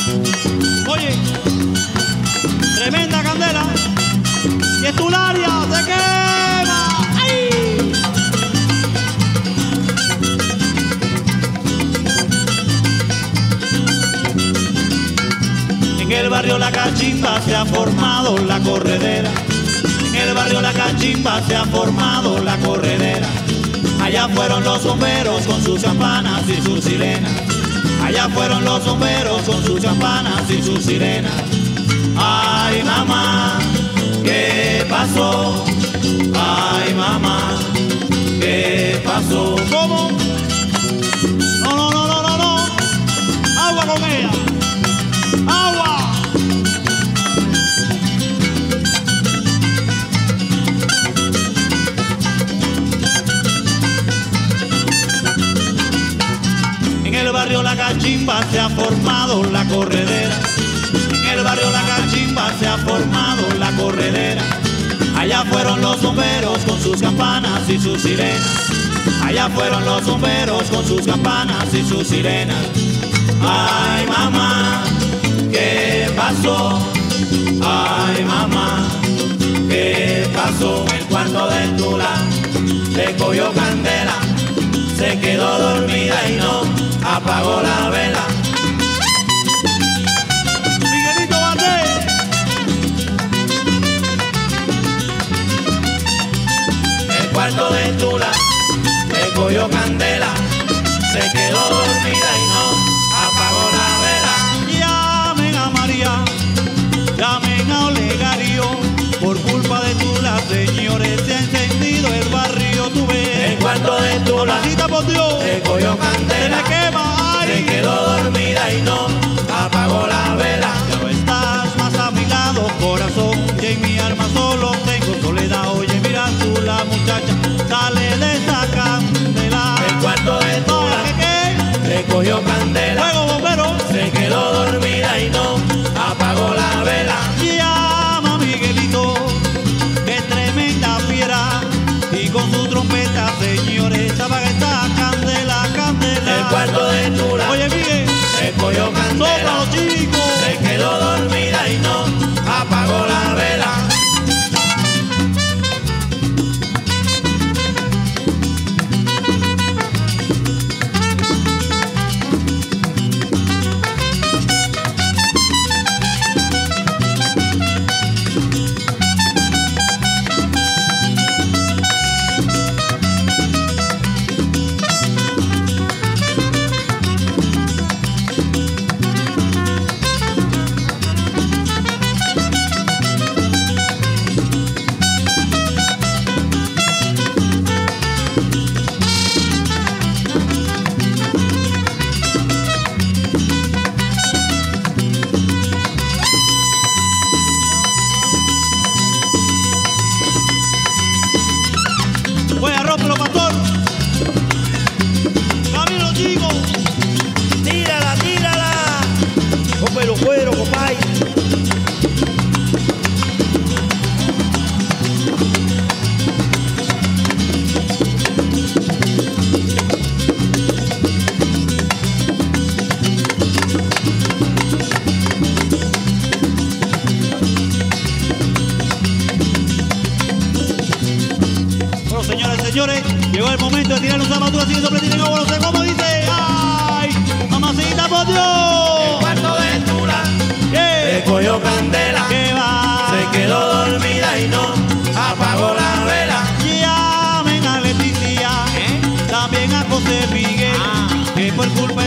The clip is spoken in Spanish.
Oye, tremenda candela. Y es tu área, se quema. ¡Ay! En el barrio La Cachimba se ha formado la corredera. En el barrio La Cachimba se ha formado la corredera. Allá fueron los bomberos con sus campanas y sus sirenas. Allá fueron los bomberos con sus campanas y sus sirenas. Ay, mamá, ¿qué pasó? Ay, mamá, ¿qué pasó? ¿Cómo? No, no, no, no, no, no. Agua con ella. Agua. En el barrio La Cachimba se ha formado la corredera. En el barrio La Cachimba se ha formado la corredera. Allá fueron los bomberos con sus campanas y sus sirenas. Allá fueron los bomberos con sus campanas y sus sirenas. Ay, mamá, ¿qué pasó? Ay, mamá, ¿qué pasó? El cuarto de Tula le cogió candela. Se quedó dormida y no apagó la vela. Miguelito Valdés. El cuarto de Tula le cogió candela. Se quedó dormida y no apagó la vela. Llamen a María, llamen a Olegario. Por culpa de Tula, señores, se ha encendido el barrio, tú ves. El cuarto de Tula, por Dios, le cogió candela. Se le quema, ay. Se quedó dormida y no apagó la vela. Ya no estás más a mi lado, corazón, y en mi alma solo tengo soledad. Oye, mira tú, la muchacha sale de esa candela. El cuarto de Tula, ¿qué? Le cogió candela. Fuego, bombero. Se quedó dormida y no apagó la vela. Llama a Miguelito, que tremenda fiera, y con su trompeta, señores, apaga esta candela, candela. El cuarto de Tula, oye, Miguel, se cogió candela. Sopla, chicos. Se quedó dormida y no apagó la vela. Voy a romperlo, pastor. Camilo, chico. Tírala, tírala. Cómelo cuero, compadre. Señores, llegó el momento de tirar los zapatos así, sobre tienen agua, no sé cómo dice. ¡Ay! ¡Mamacita, por Dios! El cuarto de Tula, le cogió candela. ¿Qué va? Se quedó dormida y no apagó la vela. Llamen a Leticia, también a José Miguel, que por culpa